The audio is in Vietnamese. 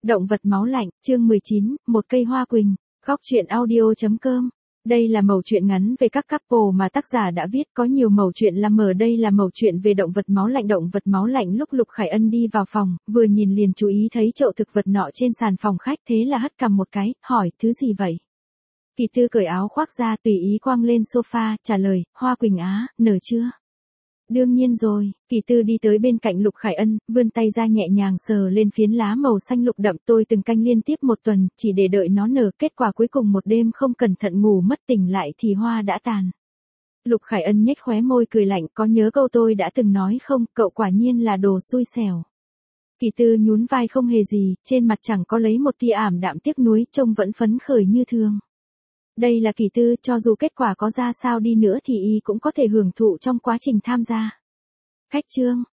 Động vật máu lạnh, chương 19, một cây hoa quỳnh, góc truyện audio.com. Đây là mẩu chuyện ngắn về các couple mà tác giả đã viết, có nhiều mẩu chuyện làm mở. Đây là mẩu chuyện về động vật máu lạnh. Động vật máu lạnh. Lúc Lục Khải Ân đi vào phòng, vừa nhìn liền chú ý thấy chậu thực vật nọ trên sàn phòng khách, thế là hất cằm một cái, hỏi, thứ gì vậy? Kỳ Tư cởi áo khoác ra, tùy ý quăng lên sofa, trả lời, hoa quỳnh á, nở chưa? Đương nhiên rồi. Kỳ Tư đi tới bên cạnh Lục Khải Ân, vươn tay ra nhẹ nhàng sờ lên phiến lá màu xanh lục đậm. Tôi từng canh liên tiếp một tuần, chỉ để đợi nó nở, kết quả cuối cùng một đêm không cẩn thận ngủ mất, tỉnh lại thì hoa đã tàn. Lục Khải Ân nhếch khóe môi cười lạnh, có nhớ câu tôi đã từng nói không, cậu quả nhiên là đồ xui xẻo. Kỳ Tư nhún vai, không hề gì, trên mặt chẳng có lấy một tia ảm đạm tiếc nuối, trông vẫn phấn khởi như thường. Đây là Kỳ Tư, cho dù kết quả có ra sao đi nữa thì y cũng có thể hưởng thụ trong quá trình tham gia. Khách trương,